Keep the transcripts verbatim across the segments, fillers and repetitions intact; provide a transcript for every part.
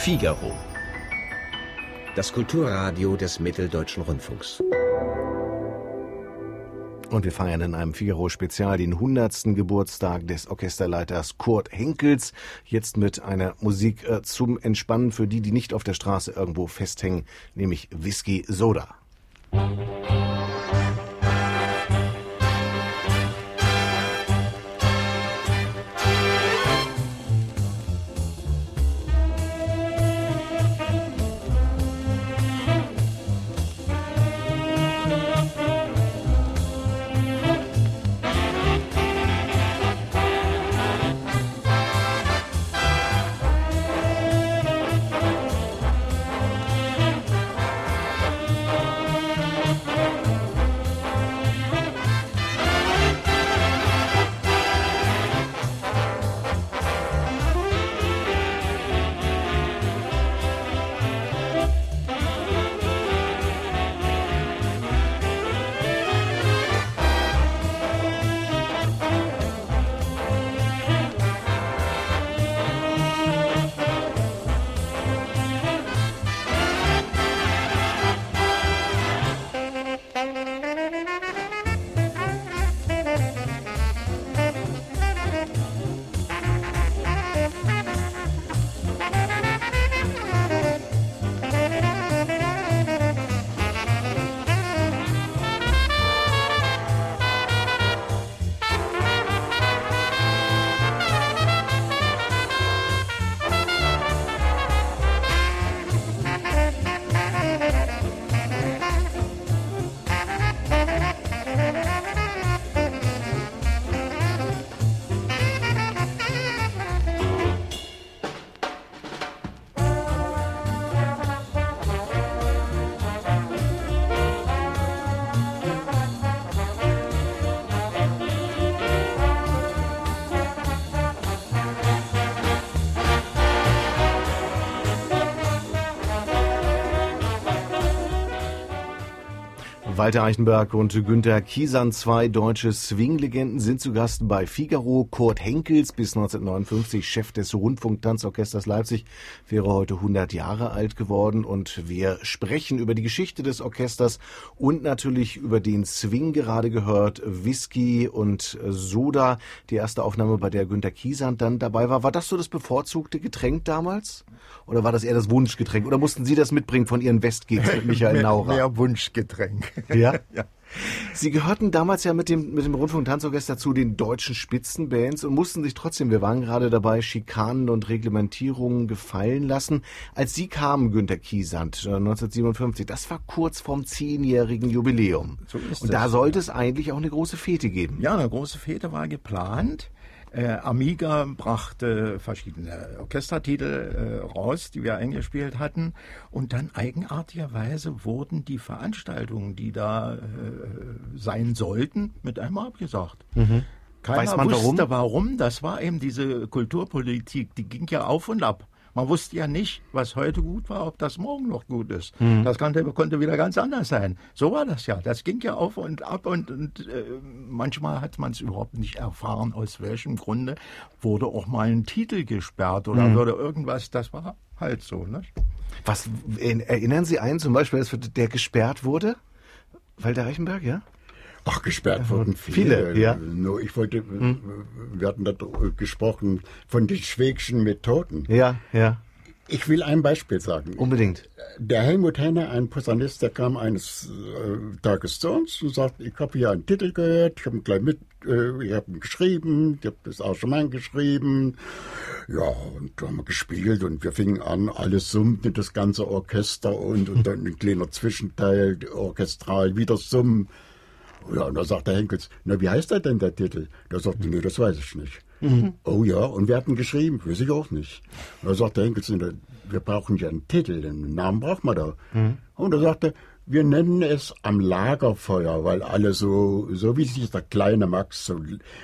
Figaro. Das Kulturradio des Mitteldeutschen Rundfunks. Und wir feiern in einem Figaro-Spezial den hundertsten Geburtstag des Orchesterleiters Kurt Henkels. Jetzt mit einer Musik äh, zum Entspannen für die, die nicht auf der Straße irgendwo festhängen, nämlich Whisky Soda. Walter Eichenberg und Günter Kiesan, zwei deutsche Swing-Legenden, sind zu Gast bei Figaro. Kurt Henkels, bis neunzehnhundertneunundfünfzig Chef des Rundfunktanzorchesters Leipzig, wäre heute hundert Jahre alt geworden. Und wir sprechen über die Geschichte des Orchesters und natürlich über den Swing, gerade gehört, Whisky und Soda. Die erste Aufnahme, bei der Günter Kiesan dann dabei war. War das so das bevorzugte Getränk damals? Oder war das eher das Wunschgetränk? Oder mussten Sie das mitbringen von Ihren Westgigs mit Michael Naurer? Mehr Wunschgetränk. Ja? Ja. Sie gehörten damals ja mit dem, mit dem Rundfunk-Tanzorchester zu den deutschen Spitzenbands und mussten sich trotzdem, wir waren gerade dabei, Schikanen und Reglementierungen gefallen lassen. Als Sie kamen, Günter Kiesan, neunzehnhundertsiebenundfünfzig, das war kurz vorm zehnjährigen Jubiläum. So ist und es. Da sollte es eigentlich auch eine große Fete geben. Ja, eine große Fete war geplant. Äh, Amiga brachte verschiedene Orchestertitel äh, raus, die wir eingespielt hatten. Und dann eigenartigerweise wurden die Veranstaltungen, die da äh, sein sollten, mit einmal abgesagt. Mhm. Keiner Weiß man wusste warum? warum. Das war eben diese Kulturpolitik, die ging ja auf und ab. Man wusste ja nicht, was heute gut war, ob das morgen noch gut ist. Mhm. Das konnte, konnte wieder ganz anders sein. So war das ja. Das ging ja auf und ab und, und äh, manchmal hat man es überhaupt nicht erfahren, aus welchem Grunde wurde auch mal ein Titel gesperrt oder mhm. wurde irgendwas. Das war halt so. Ne? Was erinnern Sie einen zum Beispiel, der gesperrt wurde? Walter Eichenberg, ja? Ach, gesperrt wurden viele. Viele, ja. Nur ich wollte, hm. wir hatten da gesprochen von den Schwegschen Methoden. Ja, ja. Ich will ein Beispiel sagen. Unbedingt. Der Helmut Henner, ein Posaunist, der kam eines äh, Tages zu uns und sagte, ich habe hier einen Titel gehört, ich habe ihn gleich mit, äh, ich habe ihn geschrieben, ich habe das Arrangement geschrieben. Ja, und da haben wir gespielt und wir fingen an, alles summte, das ganze Orchester und, und dann ein kleiner Zwischenteil, orchestral, wieder summen. Ja, und da sagt der Henkels, na, wie heißt der denn, der Titel? Da sagte, mhm. nee, das weiß ich nicht. Mhm. Oh ja, und wer hat ihn geschrieben? Weiß ich auch nicht. Und da sagt der Henkels, wir brauchen ja einen Titel, einen Namen braucht man da. Mhm. Und da sagte, wir nennen es Am Lagerfeuer, weil alle so, so wie sich der kleine Max so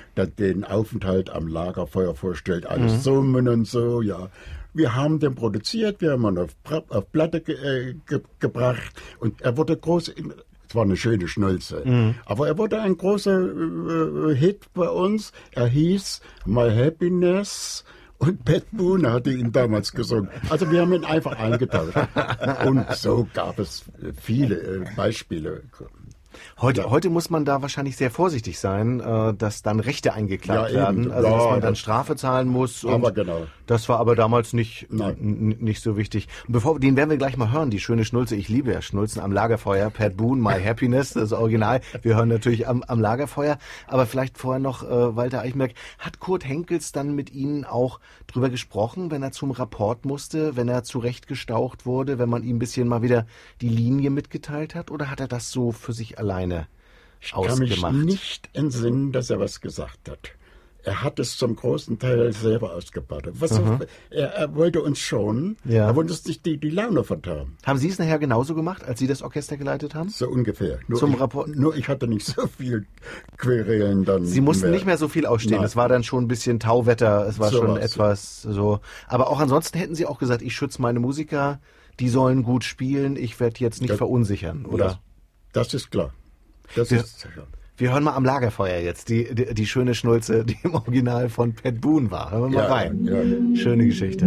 den Aufenthalt am Lagerfeuer vorstellt, alles mhm. summen und so, ja. Wir haben den produziert, wir haben ihn auf, auf Platte ge, äh, ge, gebracht und er wurde groß... In, war eine schöne Schnulze. Mhm. Aber er wurde ein großer äh, Hit bei uns. Er hieß My Happiness Und Pat Boone hatte ihn damals gesungen. Also wir haben ihn einfach eingetauscht. Und so gab es viele äh, Beispiele. Heute, Ja. heute muss man da wahrscheinlich sehr vorsichtig sein, äh, dass dann Rechte eingeklagt Ja, eben. werden, also dass Ja, man dann das- Strafe zahlen muss. Und Aber genau. Das war aber damals nicht, Nein. n- nicht so wichtig. Und bevor den werden wir gleich mal hören, die schöne Schnulze. Ich liebe ja Schnulzen am Lagerfeuer. Pat Boone, My Happiness, das Original. Wir hören natürlich am, am Lagerfeuer. Aber vielleicht vorher noch, äh, Walter Eichenberg, hat Kurt Henkels dann mit Ihnen auch drüber gesprochen, wenn er zum Rapport musste, wenn er zurechtgestaucht wurde, wenn man ihm ein bisschen mal wieder die Linie mitgeteilt hat? Oder hat er das so für sich alleine Ich kann mich ausgemacht? nicht entsinnen, dass er was gesagt hat. Er hat es zum großen Teil selber ausgebaut. Was er, er, er wollte uns schonen, Ja. er wollte uns nicht die, die Laune verderben. Haben Sie es nachher genauso gemacht, als Sie das Orchester geleitet haben? So ungefähr. Nur Zum ich, Rapport- Nur ich hatte nicht so viel Querelen dann. Sie mussten nicht mehr so viel ausstehen. Nein. Es war dann schon ein bisschen Tauwetter. Es war So schon was. etwas so. Aber auch ansonsten hätten Sie auch gesagt, ich schütze meine Musiker. Die sollen gut spielen. Ich werde jetzt nicht Ja. verunsichern, oder? Ja, das ist klar. Das Wir- ist ja. Wir hören mal am Lagerfeuer jetzt die, die, die schöne Schnulze, die im Original von Pat Boone war. Hören wir mal Ja, rein. ja. Schöne Geschichte.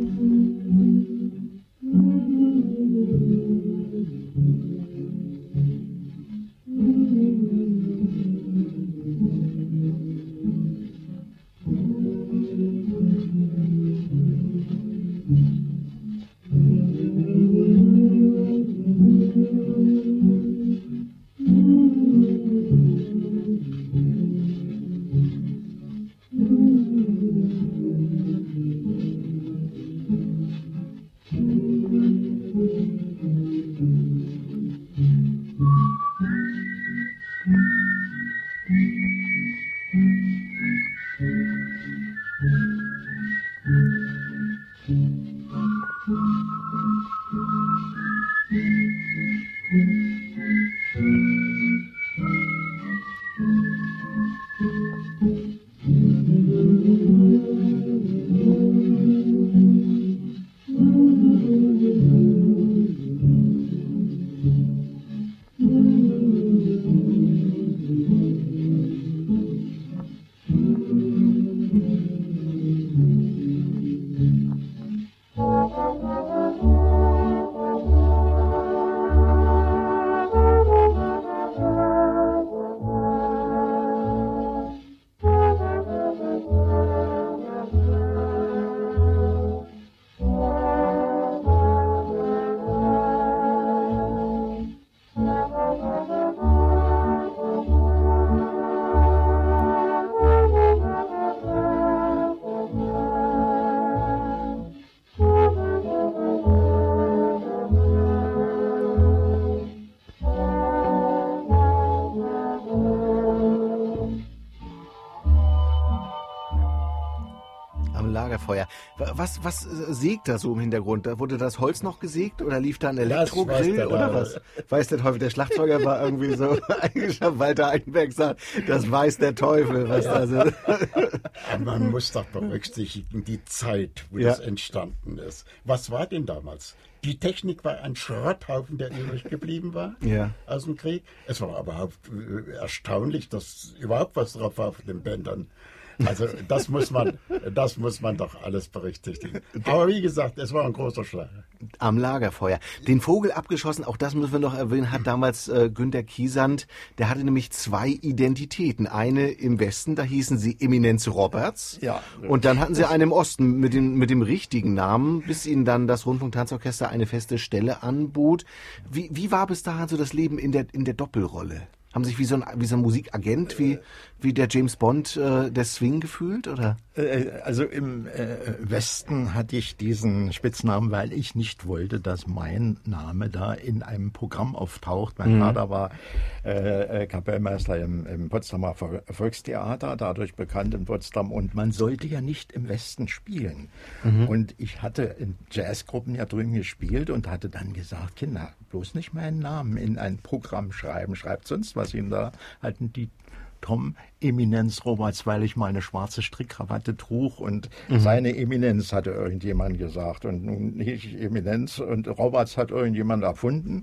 Am Lagerfeuer. Was, was äh, sägt da so im Hintergrund? Da wurde das Holz noch gesägt oder lief da ein weiß Elektrogrill der oder da. was? Weiß der Teufel, der Schlagzeuger war irgendwie so eingeschafft. Walter Eichenberg sagt, das weiß der Teufel, was da so. Aber man muss doch berücksichtigen, die Zeit, wo Ja. das entstanden ist. Was war denn damals? Die Technik war ein Schrotthaufen, der übrig geblieben war Ja. aus dem Krieg. Es war überhaupt äh, erstaunlich, dass überhaupt was drauf war auf den Bändern. Also das muss man, das muss man doch alles berücksichtigen. Aber wie gesagt, es war ein großer Schlag. Am Lagerfeuer. Den Vogel abgeschossen, auch das müssen wir noch erwähnen, hat damals äh, Günter Kiesand, der hatte nämlich zwei Identitäten. Eine im Westen, da hießen sie Eminenz Roberts. Ja. Und dann hatten sie eine im Osten mit dem, mit dem richtigen Namen, bis ihnen dann das Rundfunktanzorchester eine feste Stelle anbot. Wie, wie war bis dahin so das Leben in der, in der Doppelrolle? Haben sich wie so ein, wie so ein Musikagent, wie, wie der James Bond äh, der Swing gefühlt, oder? Äh, Also im äh, Westen hatte ich diesen Spitznamen, weil ich nicht wollte, dass mein Name da in einem Programm auftaucht. Mein Mhm. Vater war äh, äh, Kapellmeister im, im Potsdamer Vol- Volkstheater, dadurch bekannt in Potsdam. Und man sollte ja nicht im Westen spielen. Mhm. Und ich hatte in Jazzgruppen ja drüben gespielt und hatte dann gesagt, Kinder, bloß nicht meinen Namen in ein Programm schreiben. Schreibt sonst was hin. Da hatten die Tom Eminenz Roberts, weil ich mal eine schwarze Strickkrawatte trug und Mhm. seine Eminenz hatte irgendjemand gesagt und nun nicht Eminenz und Roberts hat irgendjemand erfunden.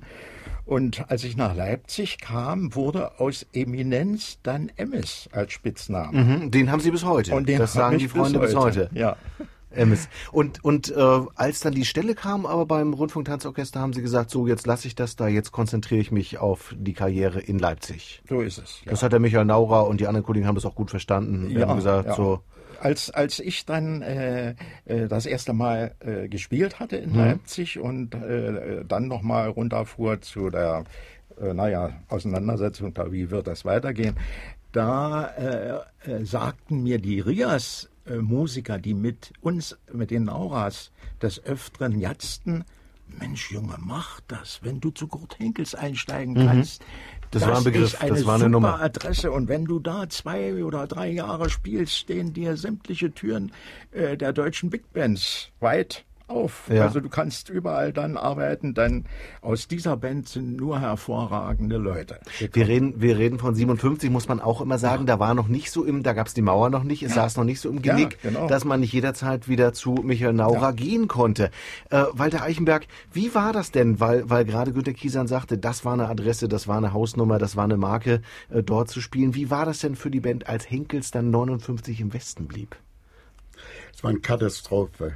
Und als ich nach Leipzig kam, wurde aus Eminenz dann Emmis als Spitzname. Mhm, den haben sie bis heute. Und den das hab sagen ich die Freunde bis heute. Ja. Emmes. Und, und äh, als dann die Stelle kam, aber beim Rundfunktanzorchester haben Sie gesagt, so jetzt lasse ich das da, jetzt konzentriere ich mich auf die Karriere in Leipzig. So ist es. Ja. Das hat der Michael Naurer und die anderen Kollegen haben das auch gut verstanden. Die Ja, haben gesagt, ja. so. Als, als ich dann äh, äh, das erste Mal äh, gespielt hatte in mhm. Leipzig und äh, dann nochmal runterfuhr zu der äh, naja, Auseinandersetzung, da wie wird das weitergehen, da äh, äh, sagten mir die Rias äh, Musiker, die mit uns, mit den Nauras des Öfteren jatzten, Mensch, Junge, mach das, wenn du zu Kurt Henkels einsteigen kannst. Mhm. Das, das war ein Begriff, ist eine das war eine super Nummer. Adresse. Und wenn du da zwei oder drei Jahre spielst, stehen dir sämtliche Türen äh, der deutschen Big Bands weit auf. Ja. Also du kannst überall dann arbeiten, denn aus dieser Band sind nur hervorragende Leute. Wir reden, wir reden von siebenundfünfzig, muss man auch immer sagen, ja. da war noch nicht so im, da gab es die Mauer noch nicht, es ja. saß noch nicht so im Genick, ja, genau. dass man nicht jederzeit wieder zu Michael Naurer ja. gehen konnte. Äh, Walter Eichenberg, wie war das denn? Weil, weil gerade Günter Kiesan sagte, das war eine Adresse, das war eine Hausnummer, das war eine Marke, äh, dort zu spielen. Wie war das denn für die Band, als Henkels dann neunundfünfzig im Westen blieb? Es war eine Katastrophe.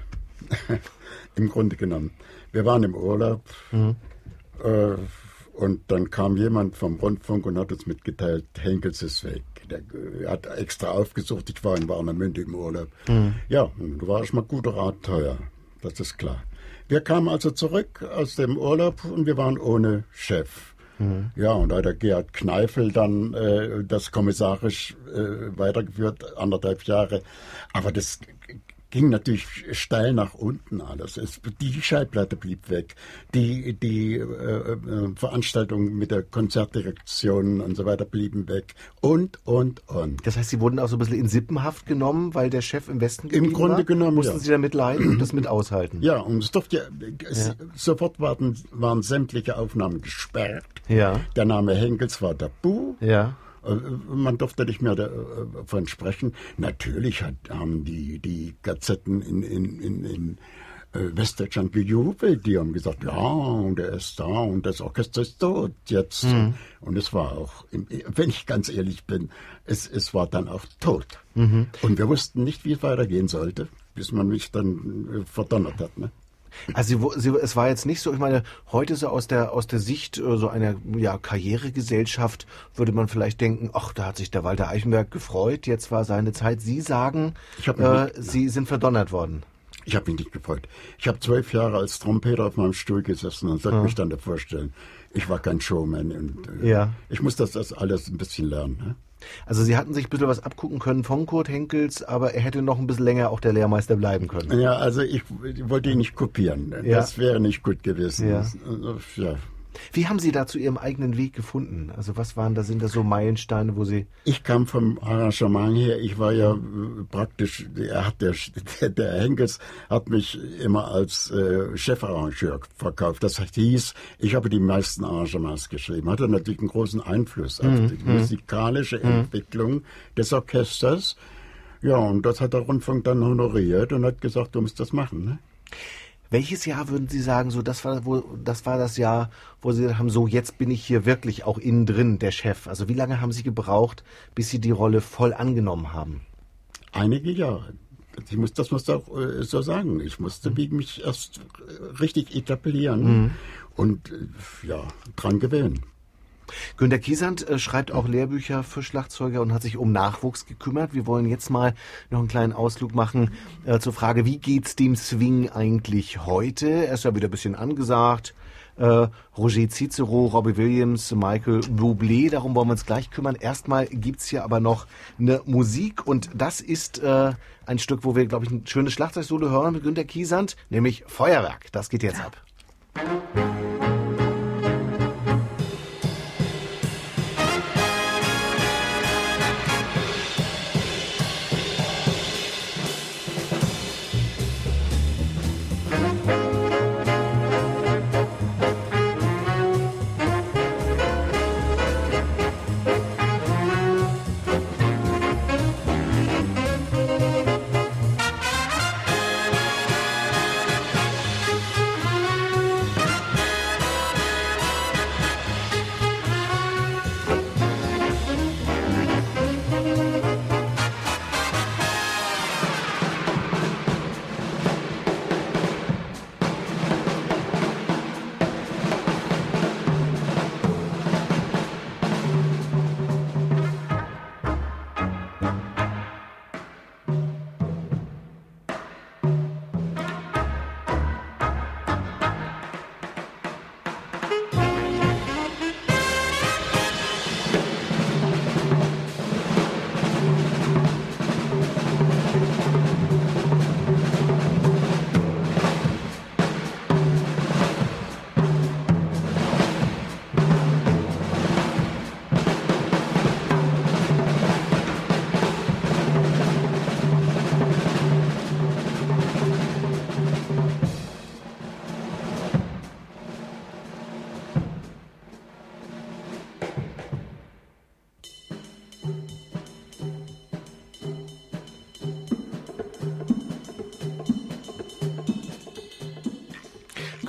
Im Grunde genommen. Wir waren im Urlaub mhm. äh, und dann kam jemand vom Rundfunk und hat uns mitgeteilt, Henkels ist weg. Der hat extra aufgesucht, ich war in Warnemünde im Urlaub. Mhm. Ja, da war ich mal guter Rat teuer, das ist klar. Wir kamen also zurück aus dem Urlaub und wir waren ohne Chef. Mhm. Ja, und da hat der Gerhard Kneifel dann äh, das kommissarisch äh, weitergeführt, anderthalb Jahre. Aber das ging natürlich steil nach unten alles. Es, die Schallplatte blieb weg. Die, die äh, äh, Veranstaltungen mit der Konzertdirektion und so weiter blieben weg. Und, und, und. Das heißt, Sie wurden auch so ein bisschen in Sippenhaft genommen, weil der Chef im Westen geblieben Im Grunde war? genommen, Mussten ja. Sie damit leiden und das mit aushalten? Ja, und es durfte ja, es, ja. sofort waren, waren sämtliche Aufnahmen gesperrt. Ja. Der Name Henkels war tabu. Ja. Man durfte nicht mehr davon sprechen. Natürlich hat, haben die, die Gazetten in, in, in, in Westdeutschland gejubelt. Die haben gesagt, ja, und er ist da und das Orchester ist tot jetzt. Mhm. Und es war auch, wenn ich ganz ehrlich bin, es, es war dann auch tot. Mhm. Und wir wussten nicht, wie es weitergehen sollte, bis man mich dann verdonnert hat. Ne? Also sie, sie, es war jetzt nicht so, ich meine, heute so aus der aus der Sicht äh, so einer ja, Karrieregesellschaft würde man vielleicht denken, ach, da hat sich der Walter Eichenberg gefreut, jetzt war seine Zeit. Sie sagen, äh, Sie sind verdonnert worden. Ich habe mich nicht gefreut. Ich habe zwölf Jahre als Trompeter auf meinem Stuhl gesessen und sollte ja. mich dann da vorstellen. Ich war kein Showman und äh, ja. ich muss das, das alles ein bisschen lernen. Ne? Also Sie hatten sich ein bisschen was abgucken können von Kurt Henkels, aber er hätte noch ein bisschen länger auch der Lehrmeister bleiben können. Ja, also ich, ich wollte ihn nicht kopieren. Ja. Das wäre nicht gut gewesen. Ja. Ja. Wie haben Sie da zu Ihrem eigenen Weg gefunden? Also was waren da, sind da so Meilensteine, wo Sie... Ich kam vom Arrangement her, ich war ja praktisch, er hat der, der Henkels hat mich immer als äh, Chefarrangeur verkauft. Das hieß, ich habe die meisten Arrangements geschrieben. Hatte natürlich einen großen Einfluss auf mhm. die musikalische mhm. Entwicklung des Orchesters. Ja, und das hat der Rundfunk dann honoriert und hat gesagt, du musst das machen, ne? Welches Jahr würden Sie sagen, so das war, wo, das war das Jahr, wo Sie haben, so jetzt bin ich hier wirklich auch innen drin, der Chef. Also wie lange haben Sie gebraucht, bis Sie die Rolle voll angenommen haben? Einige Jahre. Ich muss, das muss auch äh, so sagen. Ich musste mhm. mich erst richtig etablieren mhm. und äh, ja, dran gewöhnen. Günter Kiesand äh, schreibt auch Lehrbücher für Schlagzeuger und hat sich um Nachwuchs gekümmert. Wir wollen jetzt mal noch einen kleinen Ausflug machen äh, zur Frage, wie geht's dem Swing eigentlich heute? Er ist ja wieder ein bisschen angesagt. Äh, Roger Cicero, Robbie Williams, Michael Bublé, darum wollen wir uns gleich kümmern. Erstmal gibt's hier aber noch eine Musik und das ist äh, ein Stück, wo wir, glaube ich, ein schönes Schlagzeugsolo hören mit Günter Kiesand, nämlich Feuerwerk. Das geht jetzt ab.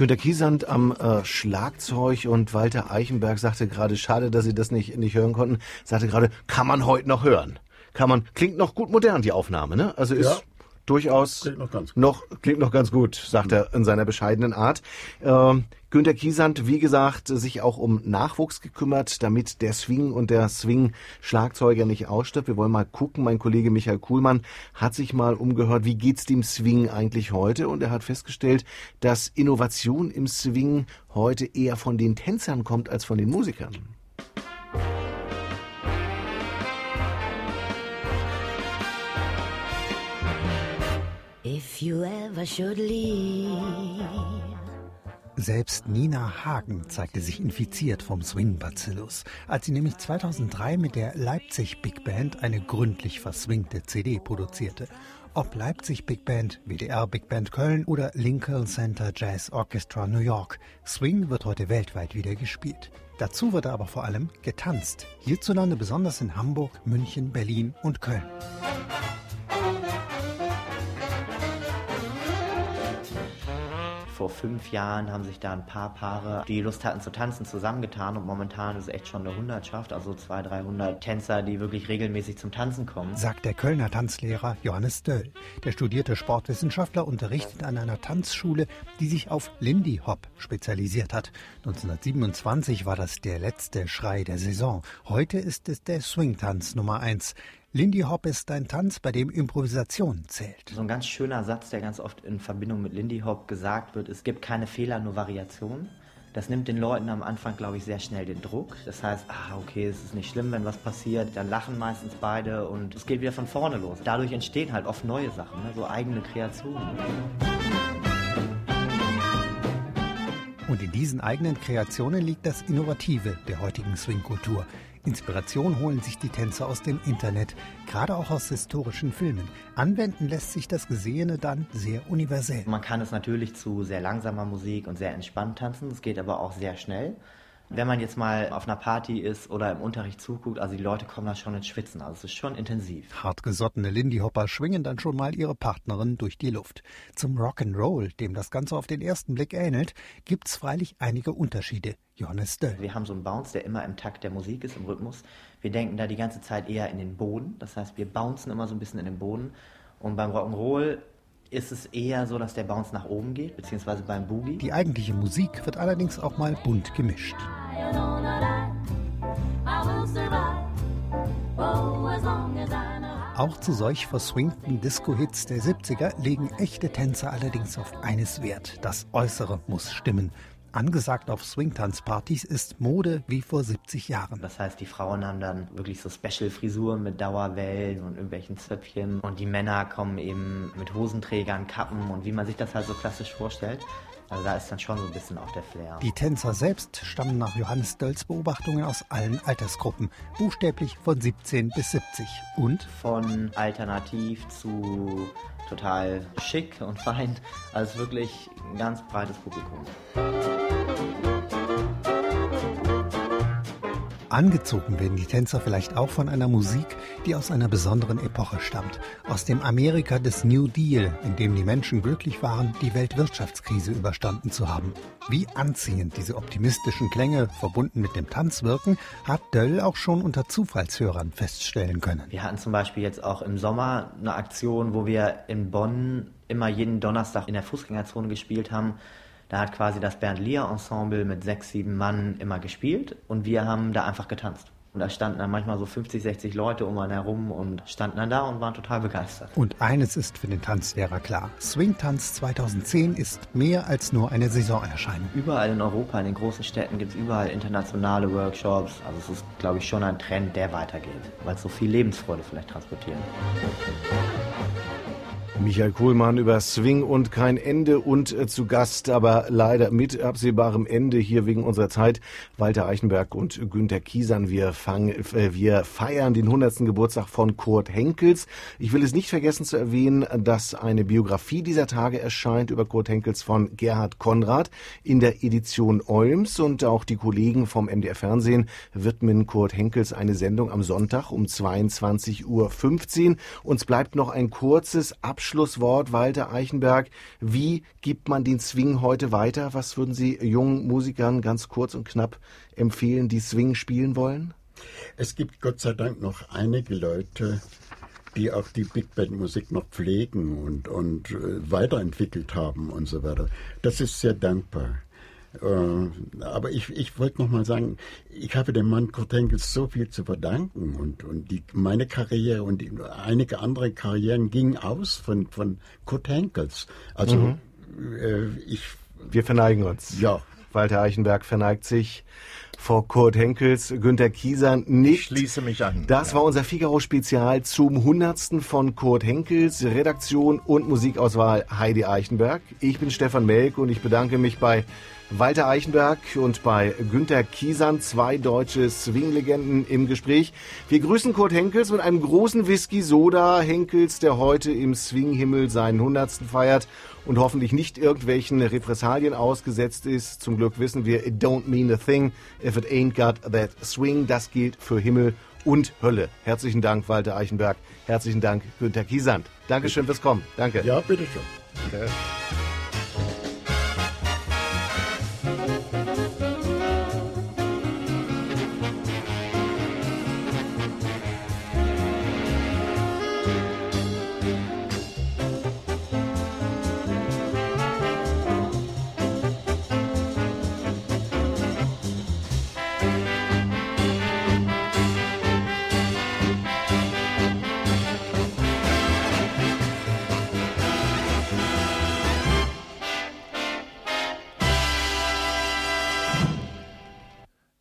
Günter Kiesand am äh, Schlagzeug und Walter Eichenberg sagte gerade, schade, dass Sie das nicht, nicht hören konnten, sagte gerade, kann man heute noch hören. Kann man, klingt noch gut modern, die Aufnahme, ne? Also ist... Ja. Durchaus klingt noch, ganz noch klingt noch ganz gut, sagt er in seiner bescheidenen Art. Ähm, Günter Kiesand, wie gesagt, sich auch um Nachwuchs gekümmert, damit der Swing und der Swing-Schlagzeuger nicht ausstirbt. Wir wollen mal gucken. Mein Kollege Michael Kuhlmann hat sich mal umgehört, wie geht's dem Swing eigentlich heute? Und er hat festgestellt, dass Innovation im Swing heute eher von den Tänzern kommt als von den Musikern. If you ever should leave. Selbst Nina Hagen zeigte sich infiziert vom Swing-Bacillus, als sie nämlich zweitausenddrei mit der Leipzig Big Band eine gründlich verswingte C D produzierte. Ob Leipzig Big Band, W D R Big Band Köln oder Lincoln Center Jazz Orchestra New York, Swing wird heute weltweit wieder gespielt. Dazu wird aber vor allem getanzt, hierzulande besonders in Hamburg, München, Berlin und Köln. Vor fünf Jahren haben sich da ein paar Paare, die Lust hatten zu tanzen, zusammengetan und momentan ist es echt schon eine Hundertschaft, also zweihundert, dreihundert Tänzer, die wirklich regelmäßig zum Tanzen kommen. Sagt der Kölner Tanzlehrer Johannes Döll. Der studierte Sportwissenschaftler unterrichtet an einer Tanzschule, die sich auf Lindy Hop spezialisiert hat. neunzehnhundertsiebenundzwanzig war das der letzte Schrei der Saison. Heute ist es der Swing-Tanz Nummer eins. Lindy Hop ist ein Tanz, bei dem Improvisation zählt. So ein ganz schöner Satz, der ganz oft in Verbindung mit Lindy Hop gesagt wird, es gibt keine Fehler, nur Variationen. Das nimmt den Leuten am Anfang, glaube ich, sehr schnell den Druck. Das heißt, ah, okay, es ist nicht schlimm, wenn was passiert. Dann lachen meistens beide und es geht wieder von vorne los. Dadurch entstehen halt oft neue Sachen, ne? So eigene Kreationen. Und in diesen eigenen Kreationen liegt das Innovative der heutigen Swing-Kultur. Inspiration holen sich die Tänzer aus dem Internet, gerade auch aus historischen Filmen. Anwenden lässt sich das Gesehene dann sehr universell. Man kann es natürlich zu sehr langsamer Musik und sehr entspannt tanzen, es geht aber auch sehr schnell. Wenn man jetzt mal auf einer Party ist oder im Unterricht zuguckt, also die Leute kommen da schon ins Schwitzen, also es ist schon intensiv. Hartgesottene Lindy-Hopper schwingen dann schon mal ihre Partnerin durch die Luft. Zum Rock'n'Roll, dem das Ganze auf den ersten Blick ähnelt, gibt's freilich einige Unterschiede. Johannes Döll. Wir haben so einen Bounce, der immer im Takt der Musik ist, im Rhythmus. Wir denken da die ganze Zeit eher in den Boden, das heißt, wir bouncen immer so ein bisschen in den Boden. Und beim Rock'n'Roll ist es eher so, dass der Bounce nach oben geht, beziehungsweise beim Boogie. Die eigentliche Musik wird allerdings auch mal bunt gemischt. Auch zu solch verswingten Disco-Hits der siebziger legen echte Tänzer allerdings auf eines Wert: das Äußere muss stimmen. Angesagt auf Swing-Tanzpartys ist Mode wie vor siebzig Jahren. Das heißt, die Frauen haben dann wirklich so Special-Frisuren mit Dauerwellen und irgendwelchen Zöpfchen. Und die Männer kommen eben mit Hosenträgern, Kappen und wie man sich das halt so klassisch vorstellt. Also da ist dann schon so ein bisschen auch der Flair. Die Tänzer selbst stammen nach Johannes Dölls Beobachtungen aus allen Altersgruppen, buchstäblich von siebzehn bis siebzig. Und? Von alternativ zu total schick und fein, also wirklich ein ganz breites Publikum. Angezogen werden die Tänzer vielleicht auch von einer Musik, die aus einer besonderen Epoche stammt. Aus dem Amerika des New Deal, in dem die Menschen glücklich waren, die Weltwirtschaftskrise überstanden zu haben. Wie anziehend diese optimistischen Klänge, verbunden mit dem Tanz wirken, hat Döll auch schon unter Zufallshörern feststellen können. Wir hatten zum Beispiel jetzt auch im Sommer eine Aktion, wo wir in Bonn immer jeden Donnerstag in der Fußgängerzone gespielt haben. Da hat quasi das Bernd Lier Ensemble mit sechs, sieben Mann immer gespielt und wir haben da einfach getanzt. Und da standen dann manchmal so fünfzig, sechzig Leute um einen herum und standen dann da und waren total begeistert. Und eines ist für den Tanzlehrer klar: Swing-Tanz zweitausendzehn ist mehr als nur eine Saisonerscheinung. Überall in Europa, in den großen Städten gibt es überall internationale Workshops. Also es ist, glaube ich, schon ein Trend, der weitergeht, weil es so viel Lebensfreude vielleicht transportieren. Michael Kuhlmann über Swing und kein Ende und äh, zu Gast, aber leider mit absehbarem Ende hier wegen unserer Zeit, Walter Eichenberg und Günter Kiesand. Wir, fangen, äh, wir feiern den hundertsten Geburtstag von Kurt Henkels. Ich will es nicht vergessen zu erwähnen, dass eine Biografie dieser Tage erscheint über Kurt Henkels von Gerhard Konrad in der Edition Olms, und auch die Kollegen vom M D R Fernsehen widmen Kurt Henkels eine Sendung am Sonntag um zweiundzwanzig Uhr fünfzehn. Uns bleibt noch ein kurzes Abschluss Abschlusswort, Walter Eichenberg. Wie gibt man den Swing heute weiter? Was würden Sie jungen Musikern ganz kurz und knapp empfehlen, die Swing spielen wollen? Es gibt Gott sei Dank noch einige Leute, die auch die Big Band Musik noch pflegen und, und äh, weiterentwickelt haben und so weiter. Das ist sehr dankbar. Äh, aber ich, ich wollte noch mal sagen, ich habe dem Mann Kurt Henkels so viel zu verdanken und, und die, meine Karriere und die, einige andere Karrieren gingen aus von, von Kurt Henkels. Also mhm. äh, ich... Wir verneigen uns. Ja. Walter Eichenberg verneigt sich vor Kurt Henkels, Günter Kiesern nicht. Ich schließe mich an. Das ja. war unser Figaro-Spezial zum hundertsten von Kurt Henkels. Redaktion und Musikauswahl Heidi Eichenberg. Ich bin Stefan Melk und ich bedanke mich bei Walter Eichenberg und bei Günter Kiesern, zwei deutsche Swing-Legenden im Gespräch. Wir grüßen Kurt Henkels mit einem großen Whisky-Soda. Henkels, der heute im Swing-Himmel seinen hundertsten feiert und hoffentlich nicht irgendwelchen Repressalien ausgesetzt ist. Zum Glück wissen wir, it don't mean a thing if it ain't got that swing. Das gilt für Himmel und Hölle. Herzlichen Dank, Walter Eichenberg. Herzlichen Dank, Günter Kiesern. Dankeschön fürs Kommen. Danke. Ja, bitteschön. Okay.